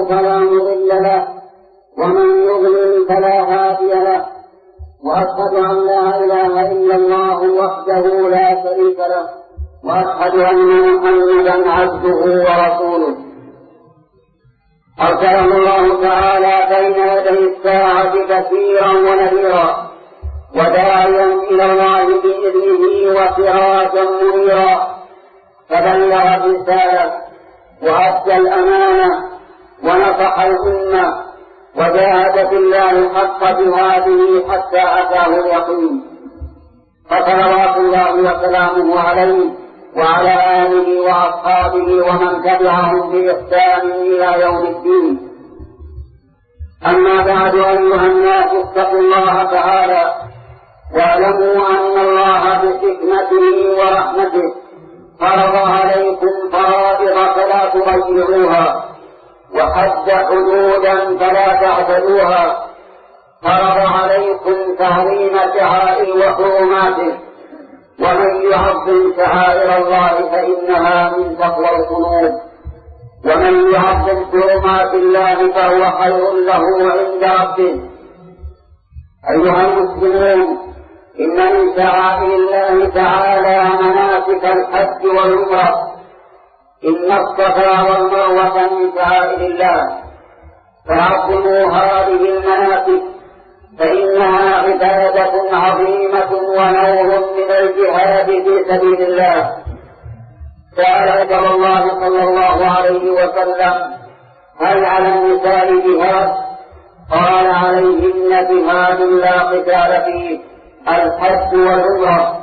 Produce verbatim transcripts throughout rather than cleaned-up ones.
فلا مضل له ومن يضلل فلا هادي له، وأشهد أن لا إله إلا الله وحده لا شريك له، وأشهد أن محمدا عبده ورسوله أرسله الله تعالى بين يدي الساعة بشيرا ونذيرا وداعيا إلى الله بإذنه وسراجا منيرا، فبلغ الرسالة وأدى الأمانة ونصح الأمة وجاهد في الله حق جهاده حتى أتاه اليقين، فصلوات الله وسلامه عليه وعلى آله وأصحابه ومن تبعهم بإحسان إلى يوم الدين. أما بعد، أيها الناس اتقوا الله تعالى واعلموا أن الله بحكمته ورحمته فرض عليكم فرائض فلا تضيعوها، وحد حدودا فلا تعتدوها، فرض عليكم تعظيم شعائر وحرماته، ومن يعظم شعائر الله فإنها من تقوى القلوب، ومن يعظم حرمات الله فهو خير له عند ربه. أيها المسلمون، إن من شعائر الله تعالى مناسك الحج والعمرة، إن الصفا والمروة من شعائر الله، فعظموا هذه المناسك فإنها عبادة عظيمة ونوع من الجهاد في سبيل الله. قال رسول الله صلى الله عليه وسلم: هل على النساء جهاد؟ قال: عليهن جهاد لا قتال فيه، الحج والعمرة.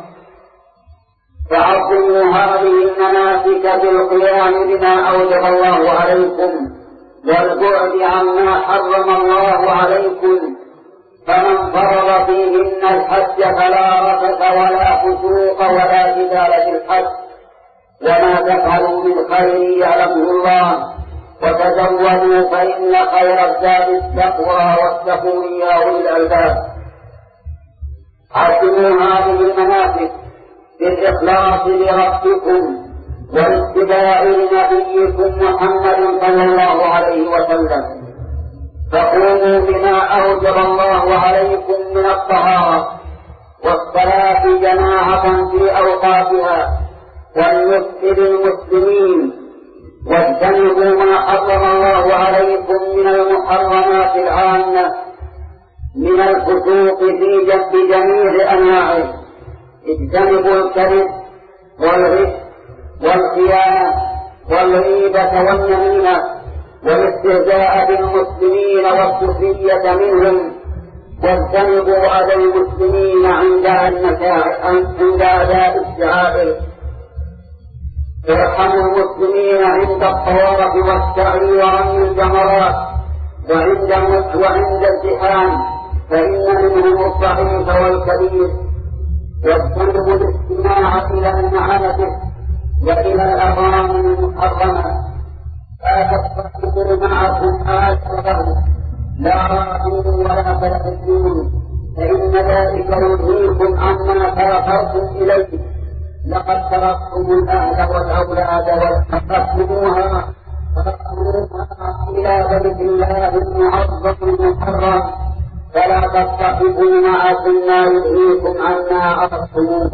فعظموا هذه المناسك بالقيام بما أوجب الله عليكم والبعد عما حرم الله عليكم، فمن فرض فيهن الحج فلا رفث ولا فسوق ولا جدال في الحج، وما تفعلوا من خير يعلمه الله، وتزودوا فإن خير الزاد التقوى واتقون يا أولي الألباب. عظموا هذه المناسك بالإخلاص لربكم واتباع نبيكم محمد صلى الله عليه وسلم، فقوموا بما أوجب الله عليكم من الطهارة والصلاة جماعة في أوقاتها والنصح للمسلمين، واجتنبوا ما حرم الله عليكم من المحرمات العامة من الفسوق في جنب جميع أنواعه. اجتنبوا الكذب والغش والخيانة والغيبة والنميمة والاستهزاء بالمسلمين والسخرية منهم، واجتنبوا أذى المسلمين عند عند أداء الشعائر. ارحموا المسلمين عند الطواف والسعي ورمي الجمرات وعند وعند الزحام، فإن منهم الضعيف والكبير. واجتنبوا الاستماع إلى المعازف وإلى الأغاني المحرمة، لا تصطحبوا معكم آخرهم لا راحوا ولا تلحسون، فإن ذلك يلهيكم عما تركتم إليه. لقد تركتم الأهل والأولاد واتخذتموها إلى بيت الله المعظم المحرم، فلا تصطحبوا معكم ما يلهيكم عما أردتموه.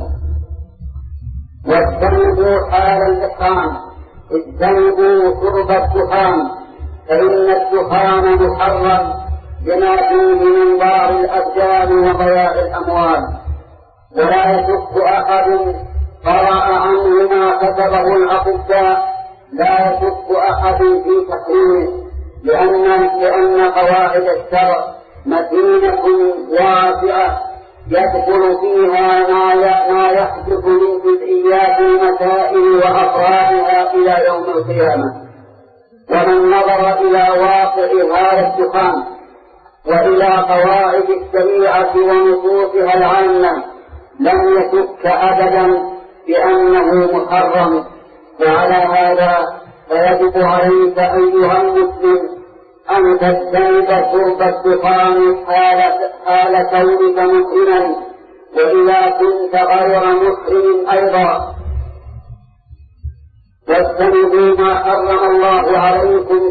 واجتنبوا حال الإحرام، اجتنبوا شرب الدخان، فإن الدخان محرم بما فيه من ضار الأبدان وضياع الأموال. ولا يشك أحد قرأ عنه ما كتبه الأطباء، لا يشك أحد في تحريمه، لأن لأن قواعد الشرع متينة واسعة يدخل فيها ما يحدث من جزئيات المسائل وأفرادها إلى يوم القيامة. ومن نظر إلى واقع هذا الدخان وإلى قواعد الشريعة ونصوصها العامة لم يشك أبدا بأنه محرم. وعلى هذا فيجب عليك أيها المسلم أن تجتنب شرب الدخان حال كونك محرما، وإذا كنت غير محرم أيضا. واجتنبوا ما حرم الله عليكم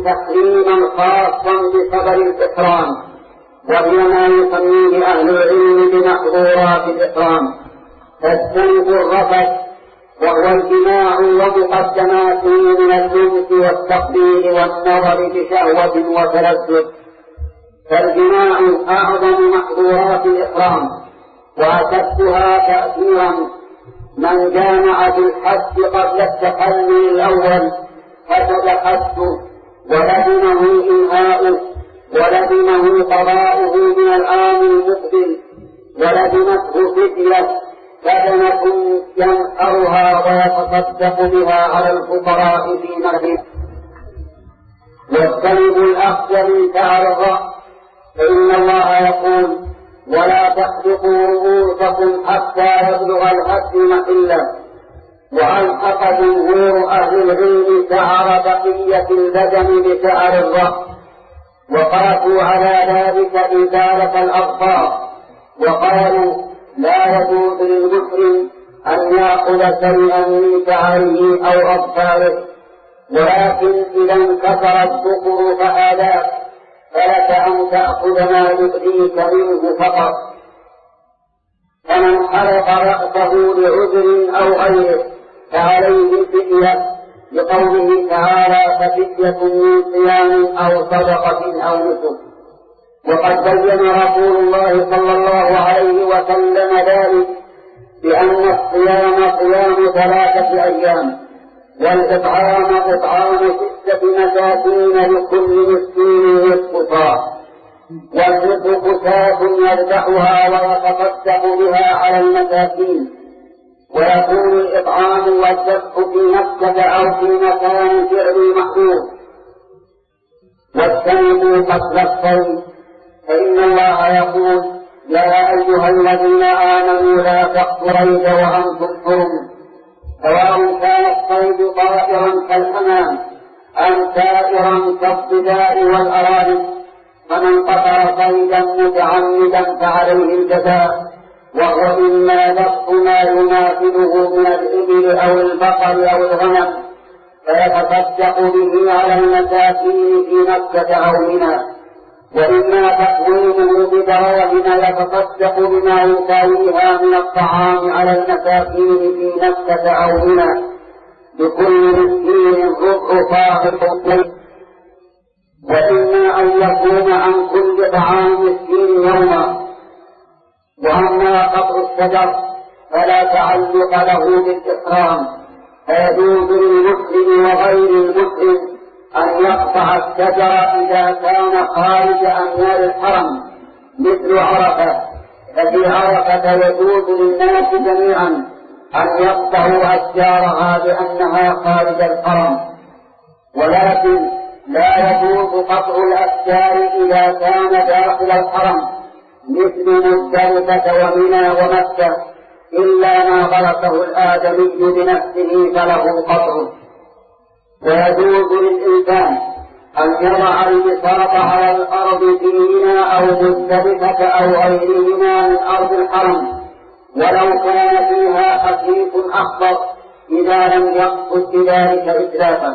تحريما خاصا بخبر الإحرام، وهي ما يسميه أهل العلم بمحظورات الإحرام، فاجتنبوا الرفث وهو الجماع ومقدماته من اللمس والتقبيل والنظر بشهوة وتلذذ، فالجماع أعظم محظورات الإحرام وأشدها تأثيرا. من جامع بالحج قبل التحلل الأول فسد حجه ولزمه إنهاؤه ولزمه قضاؤه من العام المقبل، ولزمته فدية بدنة ينحرها ويتصدق بها على الفقراء في مهده. واجتنبوا الأخذ من شعر الرأس، فإن الله يقول: ولا تحلقوا رؤوسكم حتى يبلغ الهدي محله. وألحق جمهور أهل العلم شعر بقية البدن بشعر الرأس، وقاسوا على ذلك إزالة الأظفار، وقالوا: لا يجوز للمسلم أن يأخذ شيئا من شعره أو أظفاره، ولكن إذا انكسر الذكر فآلاك، فلك أن تأخذ ما يؤذيك منه فقط. فمن حلق رأسه لعذر أو غيره فعليه فدية، لقوله تعالى: ففدية من صيام أو صدقة أو نسك. وقد بين رسول الله صلى الله عليه وسلم ذلك بأن الصيام صيام ثلاثة أيام، والإطعام إطعام ستة مساكين لكل مسكين نصف صاع، والنصف شاة يذبحها ويتصدق بها على المساكين. ويكون الإطعام والذبح في مكة أو في مكان فعل محظور. واجتنبوا قتل الصيد، فإن الله يقول: يا أيها الذين آمنوا لا تقتلوا الصيد وأنتم حرم، سواء كان الصيد طائرا كالحمام أم سائرا كالضباء والأرانب. فمن قتل صيدا متعمدا فعليه الجزاء، وهو إما ذبح ما يماثله من الإبل أو البقر أو الغنم، فيتصدق به على المساكين في مكة أو منى، وإما تقويمه بدراهم يتصدق بما يساويها من الطعام على المساكين في مكة أو منى، بكل مسكين ربع صاع. وإما أن يكون عن كل طعام مسكين يوما. وأما قطع الشجر فلا تعلق له بالإحرام، فيجوز للمسلم وغير المسلم أن يقطع الشجر إذا كان خارج أنيار الحرم، مثل عرفة. ففي عرفة يجوز للناس جميعا أن يقطعوا أشجارها لأنها خارج الحرم، ولكن لا يجوز قطع الأشجار إذا كان داخل الحرم، مثل مزدلفة ومنى ومكة، إلا ما غرسه الآدمي بنفسه فله قطعه. ويجوز للإنسان أن يضع البساط على الأرض في منى أو مزدلفة أو غيرهما من أرض الحرم، ولو كان فيها خفيف أخضر، إذا لم يقصد بذلك إتلافا.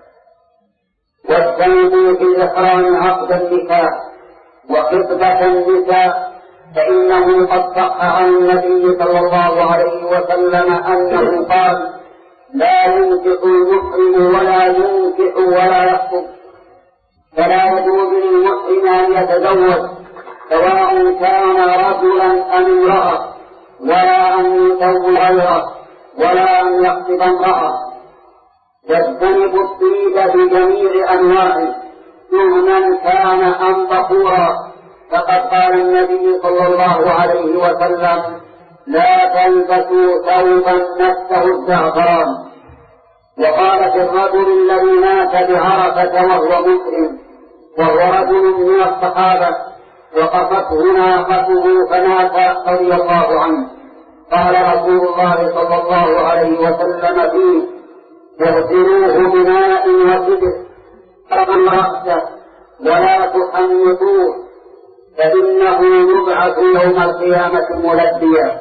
واجتنبوا في الإحرام عقد النكاح وخطبة النساء، فإنه قد صح عن النبي صلى الله عليه وسلم أنه قال: لا ينكح المحرم ولا ينكح ولا يخطب. فلا يجوز للمحرم أن يتزوج، سواء كان رجلا أم امرأة، ولا أن يزوج غيره، ولا أن يخطب امرأة. يجتنب الطيب بجميع أنواعه، سهما كان أم بخورا، فقد قال النبي صلى الله عليه وسلم: لا تلبسوا ثوبا مسه الزعفران. وقال في الرجل الذي مات بعرفة وهو مسلم، وهو رجل من الصحابة، وقفته ناقته فمات رضي الله عنه، قال رسول الله صلى الله عليه وسلم فيه: اغسلوه بماء وسدر فمن رأسه ولا تحنطوه، فإنه يبعث يوم القيامة ملبيا.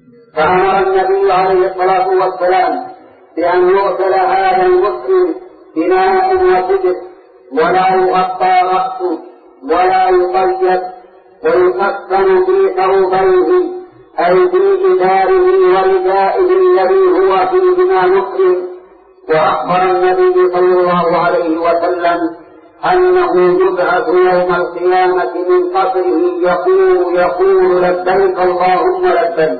فأمر النبي عليه الصلاة والسلام بأن يغسل هذا المسلم بناء وسدر، ولا يغطى رأسه ولا يقيد، ويكفن في ثوبيه أي في إزاره وردائه الذي هو فيهما محرم. وأخبر النبي صلى الله عليه وسلم أنه يبعث يوم القيامة من قبره يقول يقول لبيك اللهم لبيك.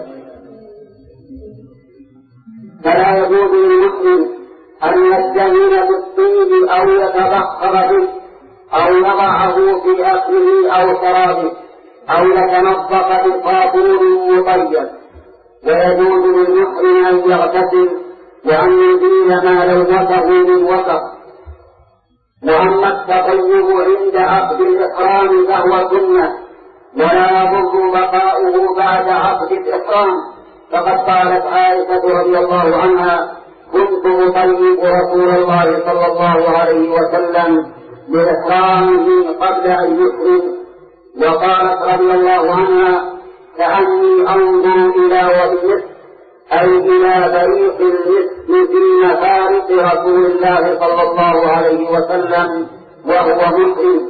فلا يجوز للمسلم أن يستهين بالطيب أو يتبخر به أو يضعه في أكله أو شرابه أو يتنظف بصابون مطيب. ويجوز للمحرم أن يغتسل وأن يزيل ما لوثه من وسط. وأما التطيب عند عقد الإحرام فهو سنة، ولا يضر بقاؤه بعد عقد الإحرام، فقد قالت عائشة رضي الله عنها: كنت أطيب رسول الله صلى الله عليه وسلم بإحرامه قبل أن يحرم. وقالت رضي الله عنها: كأني أنظر إلى وجهه أي إلى بريق المسك في مفارق رسول الله صلى الله عليه وسلم وهو محرم.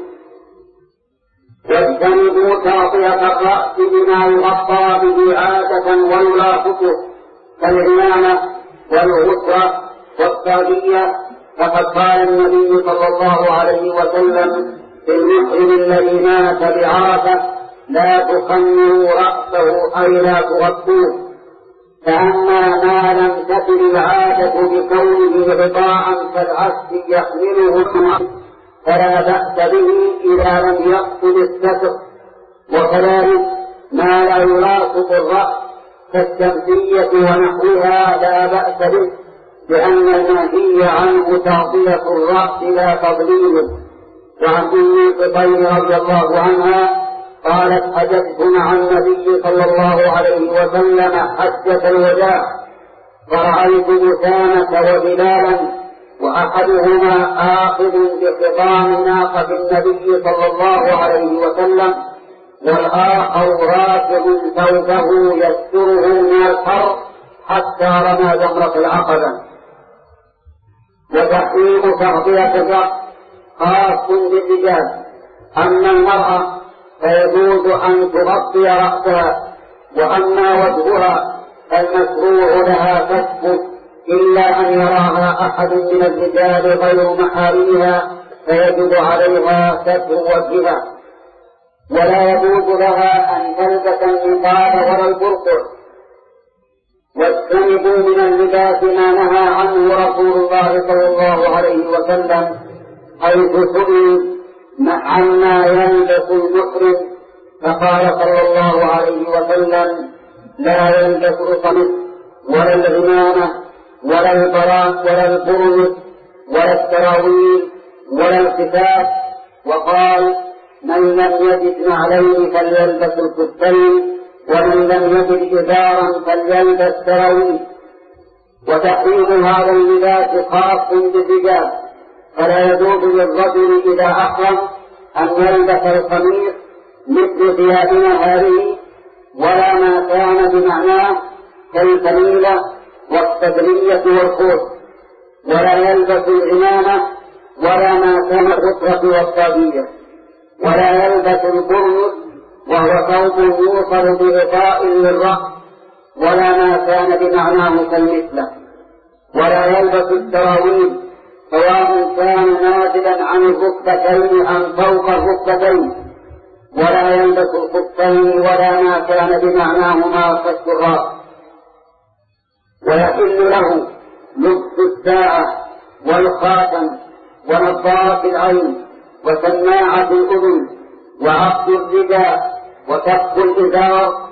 واجتنبوا تغطية الرأس بما يغطى به عادة ويلاصقه كالعمامة والغسرة والصاجية، فقد قال النبي صلى الله عليه وسلم في المحرم الذي مات بعرفة: لا تخمروا رأسه أي لا تغطوه. فأما ما لم تكن العادة بكونه غطاء كالعسل يحمله فلا بأس به إذا لم يقصد الستر. وكذلك ما لا يلاصق الرأس كالشمسية ونحوها لا بأس به، لأن المنهي عنه تغطية الرأس لا تضليله. وعن أم قطير رضي الله عنها قالت: حججت مع النبي صلى الله عليه وسلم حجة الوداع، فرأيت أسامة وبلالا، وأحدهما آخذ بخطام ناقة النبي صلى الله عليه وسلم، والآخر رافع ثوبه يستره من الحر حتى رمى جمرة العقبة. وتحريم تغطية الرأس خاص بالرجال. أما المرأة فيجوز أن تغطي رأسها، وأما وجهها فالمشروع لها كشفه إلا أن يراها أحد من الرجال غير محارمها فيجب عليها ستر وجهها. ولا يجوز لها أن تلبس النقاب ولا البرقع. واجتنبوا من اللباس ما نهى عنه رسول الله صلى الله عليه وسلم، حيث سئل عما يلبس المحرم فقال صلى الله عليه وسلم: لا يلبس القميص ولا العمامة ولا البراق ولا البرنس ولا السراويل ولا الكتاب. وقال: من لم يجد نعلين فليلبس الكتين، ومن لم يجد إزارا فليلبس سراويل. وتحريم هذا اللباس خاص بالرجال، فلا يجوز للرجل إذا أحرم أن يلبس القميص مثل ثيابنا هذه، ولا ما كان بمعناه كالفليلة والسدرية والخوذ، ولا يلبس العمامة ولا ما كان الغسرة والصابية، ولا يلبس البرنس وهو ثوب يوصل بغطاء للرأس، ولا ما كان بمعناه كالمثلة، ولا يلبس السراويل سواء كان نازلا عن الركبتين أم فوق الركبتين، ولا يلبس الخفين ولا ما كان بمعناهما كالشراط. ويحل له لبس الساعة والخاتم ونظارة العين وسماعة الأذن وعقد الرداء وكف الإزار،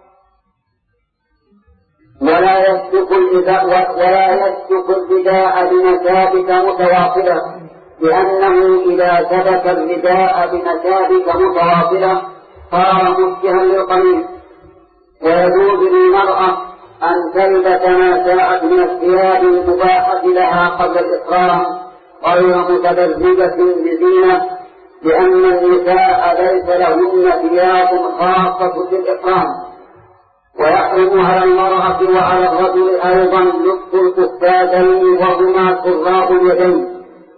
ولا يسلك الرداء ولا يسلك الرداء بمشابك متواصلة، لأنه إذا سلك الرداء بمشابك متواصلة صار مشبها للقميص. ويجوز للمرأة أن تلبس ما شاءت من الثياب المباحة لها قبل الإحرام غير متبرجة بزينة، لأن النساء ليس لهن ثياب خاصة بالإحرام. ويحرم على المرأة وعلى الرجل أيضا لبس الكفاتين وهما سراب اليدين،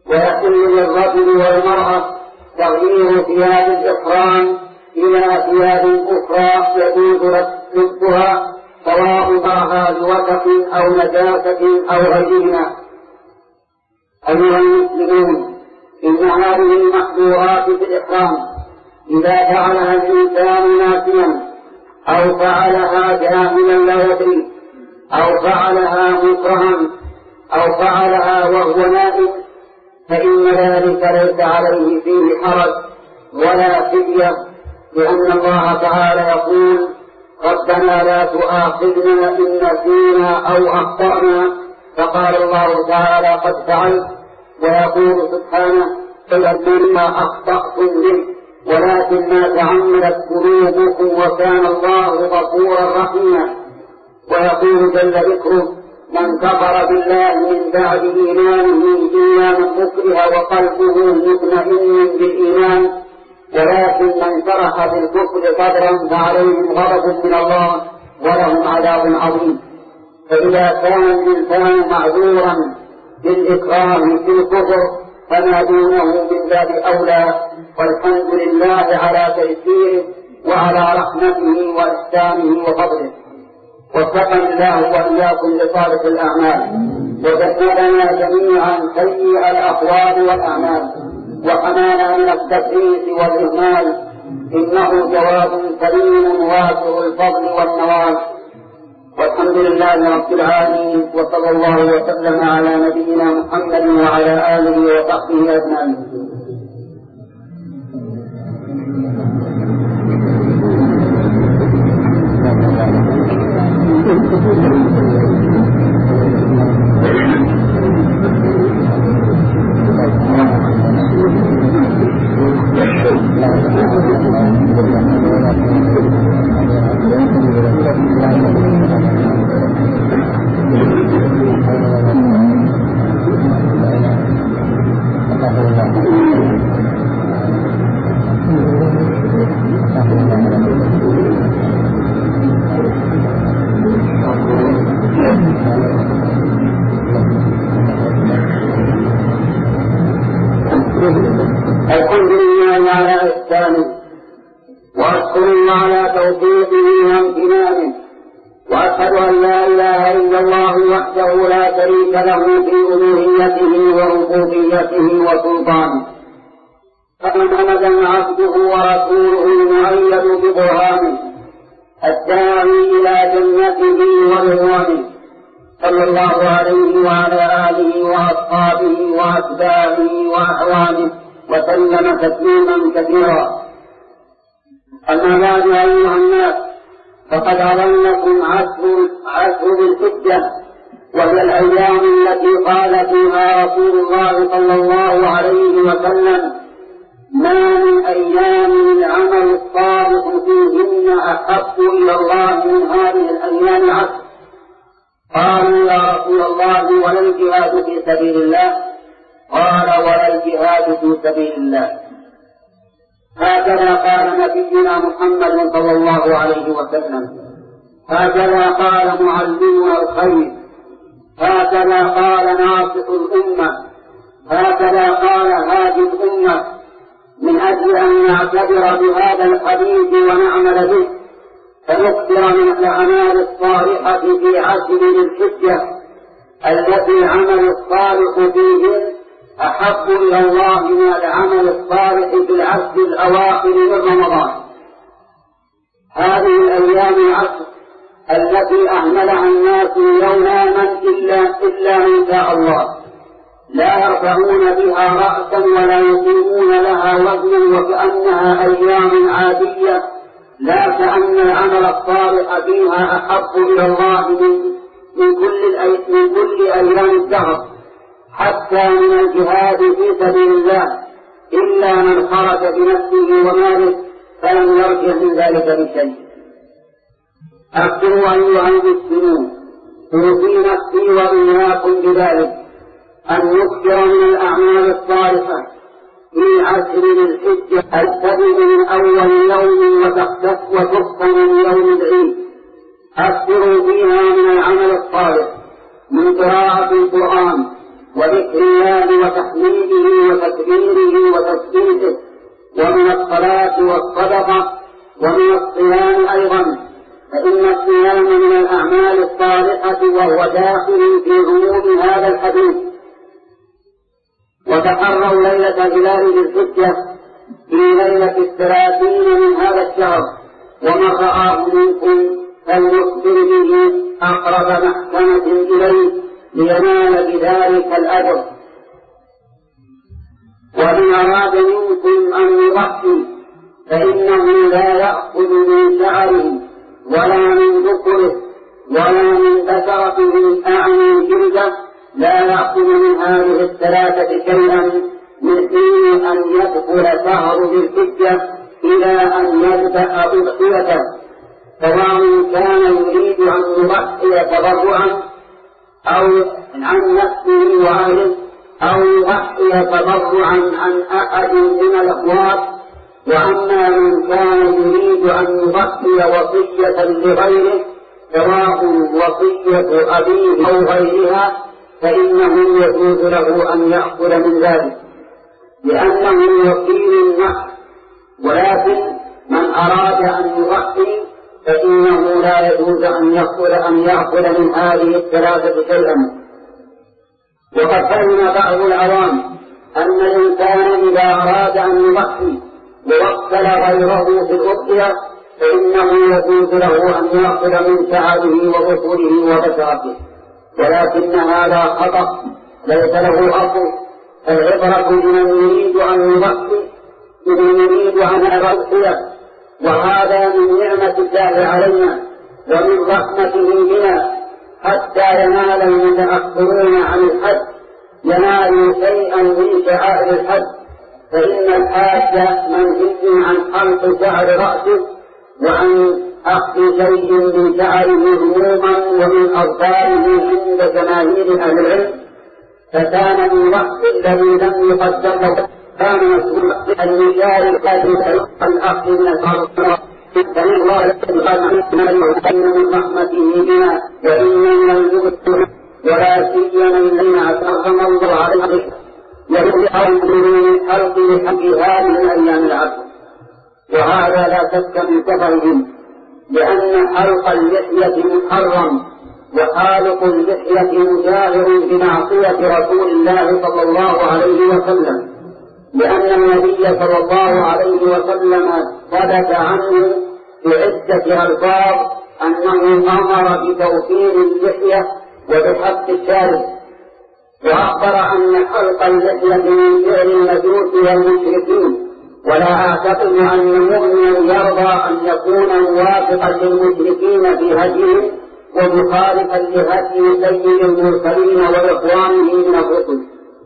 ويحل للرجل والمرأة تغيير ثياب الإحرام إلى ثياب أخرى يجوز لبسها سواء ظهرها بوسخ أو نجاسة أو غيرهما. أيها المسلمون، إن هذه المحظورات في الإحرام إذا فعلها الإنسان ناسيا أو فعلها جاهلا لا يدري أو فعلها مكرها أو فعلها وهو نائم فإن ذلك ليس عليه فيه حرج ولا فدية، لأن الله تعالى يقول: ربنا لا تؤاخذنا إن نسينا أو أخطأنا، فقال الله تعالى: قد فعلت. ويقول سبحانه: قل ما أخطأتم به ولكن ما تعمدت قلوبكم وكان الله غفورا رحيما. ويقول جل ذكره: من كفر بالله من بعد إيمانه إلا من أكره وقلبه مطمئن بالإيمان، ولكن من شرح بالكفر صدرا فعليهم غضب من الله ولهم عذاب عظيم. فإذا كان الإنسان معذورا بالإكراه في الكفر فما دونه من باب أولى، والحمد لله على تيسيره وعلى رحمته وإحسانه وفضله. وفقنا الله وإياكم لصالح الأعمال، وجنبنا جميعا سيء الأقوال والأعمال، وحمانا من التفريط والإهمال، إنه جواب كريم واسع الفضل والنوال. والحمد لله رب العالمين، وصلى الله وسلم على نبينا محمد وعلى آله وصحبه أجمعين. الحمد لله على إحسانه، وأشكر الله على توفيقه وامتنانه، وأشهد أن لا إله إلا الله وحده لا شريك له في ألوهيته وربوبيته وسلطانه. فمحمدا عبده ورسوله المؤيد ببرهانه الداعي إلى جنته ورضوانه، صلى الله عليه وعلى آله وأصحابه وأتباعه وأعوانه وسلم تسليما كثيرا. أما بعد أيها الناس، فقد أظلكم عشر بالحجة، وهي الأيام التي قال فيها رسول الله صلى الله عليه وسلم: ما من أيام العمل الصالح فيهن أحب إلى الله من هذه الأيام عشر. قالوا: يا رسول الله ولا الجهاد في سبيل الله؟ قال: ولا الجهاد في سبيل الله. هكذا قال نبينا محمد صلى الله عليه وسلم، هكذا قال معلمنا الخير، هكذا قال ناصح الأمة، هكذا قال هادي الأمة. من أجل أن نعتبر بهذا الحديث ونعمل به، فنكثر من الأعمال الصالحة في عشر ذي الحجة التي العمل الصالح فيهن أحب إلى الله من العمل الصالح في العشر الأواخر من رمضان. هذه الأيام العشر التي أهملها الناس يوما إلا إلا من شاء الله، لا يرفعون بها رأسا ولا يقيمون لها وزنا، وكأنها أيام عادية، لا كأن العمل الصالح فيها أحب إلى الله من, من, كل من كل أيام الدهر، حتى من الجهاد في سبيل الله، إلا من خرج بنفسه وماله فلم يرجع من ذلك بشيء. أذكروا أيها المسلمون توصي نفسي وإياكم بذلك أن نكثر من الأعمال الصالحة في عشر ذي الحجة، تبدأ من أول يوم وتختم من يوم العيد. أكثروا فيها من العمل الصالح، من قراءة القرآن وذكر الله وتحميده وتكبيره وتسبيحه، ومن الصلاة والصدقة، ومن الصيام أيضا، فإن الصيام من الأعمال الصالحة وهو داخل في عموم هذا الحديث. وتحروا ليلة هلال ذي الحجة في ليلة الثلاثين من هذا الشهر، ومن رآه منكم فليخبر به أقرب محكمة إليه لينال بذلك الأجر. ومن أراد منكم أن يضحي فإنه لا يأخذ من شعره ولا من ذكره ولا من ذكرته أعني جلده، لا يأخذ من هذه الثلاثة شيئا من حين أن يدخل شهر ذي الحجة إلى أن يبدأ أضحيته، سواء كان يريد أن يضحي تبرعا أو عن نفسه وأهله، أو يضحي تبرعا عن أحد من الأخوات. وأما من كان يريد أن يضحي وصية لغيره، سواء وصية أبيه أو غيرها، فإنه يجوز له أن يأخذ من ذلك لأنه وكيل النحر. ولكن من أراد أن يضحي فإنه لا يجوز أن يأخذ أن يأخذ من هذه الثلاثة شيئا. وقد فهم بعض العوام أن الإنسان إذا أراد أن يضحي ووكل غيره في الأضحية فإنه يجوز له أن يأخذ من شعره وغفره وبشرته، ولكن هذا خطأ ليس له أصل. العبرة بمن يريد أن يضحي بمن يريد أن يضحي، وهذا من نعمة الله علينا ومن رحمته بنا، حتى ينال المتأخرون عن الحج ينالوا شيئا من شعائر الحج. فإن الحاج منهي عن حلق شعر رأسه وعن أخذ شيء من شعره عموما ومن أظفاره عند جماهير أهل العلم. فكان المضحي الذي لم يقدر له كان مسؤولا أن يشارك في الأخذ من الأرض، فإن الله يقال من رحمته بنا وإن من المبتر ولا سيما الذين أكرم الله عليه يرجع من حلق لحق هذه الأيام العشر. وهذا لا شك من كفرهم، لأن حلق اللحية محرم، وحالق اللحية مجاهر بمعصية رسول الله صلى الله عليه وسلم، لأن النبي صلى الله عليه وسلم ثبت عنه بعدة ألفاظ أنه أمر بتوفير اللحية وبحق الشارب، وأخبر أن حلق اللحية من فعل المجوس والمشركين. ولا أعتقد أن مؤمنا يرضى أن يكون موافقا للمشركين في هديهم ومخالفا لهدي سيد المرسلين وإخوانه من الرسل.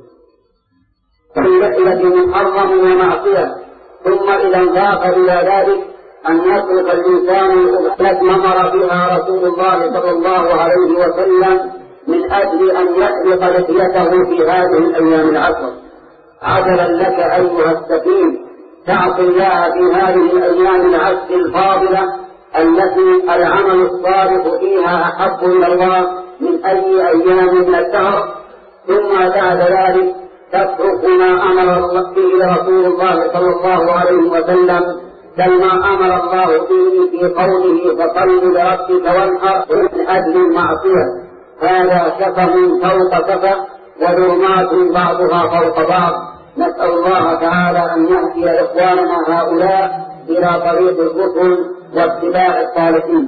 فاللحية محرم ومعصية. ثم إذا انضاف إلى ذلك أن يترك الإنسان التي أمر بها رسول الله صلى الله عليه وسلم من أجل أن يحلق لحيته في هذه الأيام العشر. عجبا لك أيها السفيه، تعصي الله في هذه الأيام العشر الفاضلة التي العمل الصالح فيها أحب إلى الله من أي أيام من الدهر، ثم بعد ذلك تترك ما أمر الله به رسول الله صلى الله عليه وسلم، كما أمر الله به في قوله فصل لربك وانحر من أجل المعصية. هذا شفه فوق شفه وظلمات بعضها فوق بعض. نسأل الله تعالى أن يهدي إخواننا هؤلاء إلى طريق الرسل واتباع الصالحين.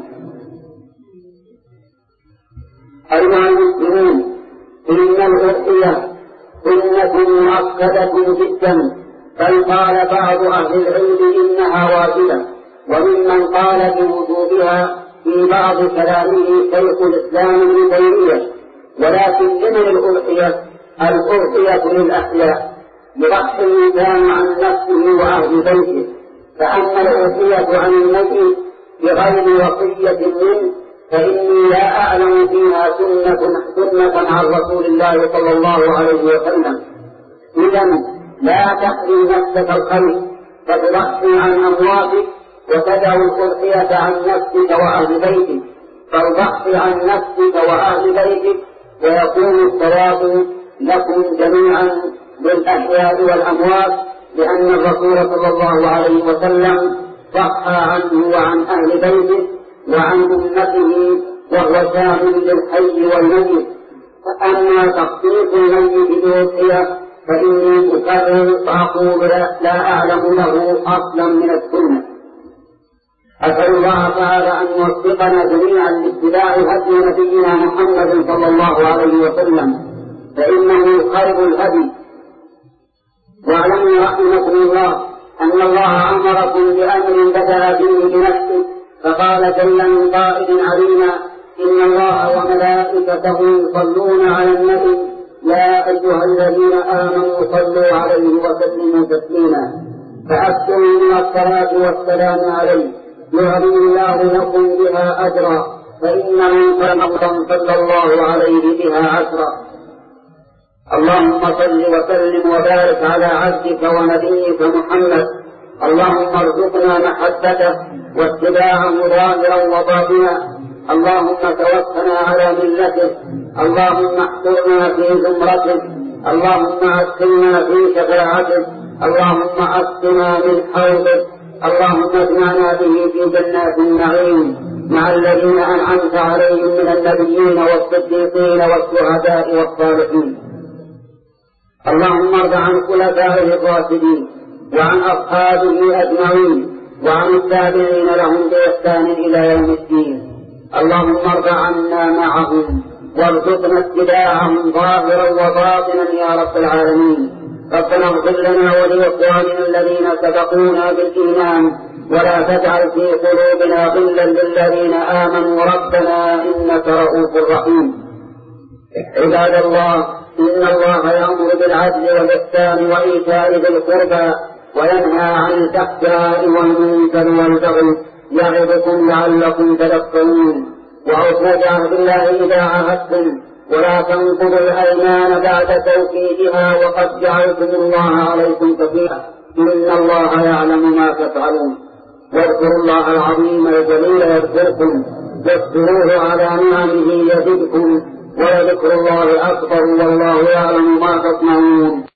أيها المسلمون، إن الأضحية سنة مؤكدة جدا، بل قال بعض أهل العلم إنها واجبة، وممن قال بوجوبها في بعض كلامه شيخ الإسلام ابن تيمية. ولكن لمن الأضحية؟ الأضحية للأحياء، يضحي الإنسان عن نفسه وأهل بيته. فأما الأضحية عن الميت بغير وصية منه فإني لا أعلم فيها سنة سنة عن رسول الله صلى الله عليه وسلم. إذن لا تحرم نفسك الخير فتضحي عن أمواتك وتدعو الأضحية عن نفسك وأهل بيتك، فاضحي عن نفسك وأهل بيتك ويكون الثواب لكم جميعا للأحياء والأموات، لأن الرسول صلى الله عليه وسلم صح عنه وعن أهل بيته وعن أمته وهو شامل للحي والميت. فأما تخصيص الميت بأضحية فإني أكرر فأقول لا أعلم له أصلا من السنة. أسأل الله تعالى أن يوفقنا جميعا لاتباع هدي نبينا محمد صلى الله عليه وسلم، فإنه خير الهدي. واعلموا رحمكم الله أن الله أمركم بأمر بدأ به بنفسه، فقال جل من قائل علينا: إن الله وملائكته يصلون على النبي يا أيها الذين آمنوا صلوا عليه وسلموا تسليما. فأكثروا من الصلاة والسلام عليه يعظم الله لكم بها أجرا، فإن من صلى صلى الله عليه بها عشرا. اللهم صل وسلم وبارك على عبدك ونبيك محمد. اللهم ارزقنا محبته واتباعه ظاهرا وباطنا. اللهم توفنا على ملته. اللهم احشرنا في زمرته. اللهم ادخلنا في شفاعته. اللهم اسقنا من حوضه. اللهم اجمعنا به في جنات النعيم مع الذين انعمت عليهم من النبيين والصديقين والشهداء والصالحين. اللهم ارض عن خلفائه الراشدين وعن اصحابه اجمعين وعن التابعين لهم باحسان الى يوم الدين. اللهم ارض عنا معهم وارزقنا اتباعهم ظاهرا وباطنا يا رب العالمين. ربنا اغفر لنا ولاخواننا الذين سبقونا بالايمان ولا تجعل في قلوبنا غلا للذين امنوا ربنا انك رؤوف رحيم. عباد الله، إن الله يأمر بالعدل والإحسان وإيتاء ذي القربى وينهى عن الفحشاء والمنكر والبغي يعظكم لعلكم تذكرون. وأوفوا بعهد الله إذا عاهدتم ولا تنقضوا الأيمان بعد توكيدها وقد جعلتم الله عليكم كفيلا إن الله يعلم ما تفعلون. واذكروا الله العظيم الجليل يذكركم واذكروه على نعمه يزدكم ولذكر الله أكبر والله يعلم ما تصنعون.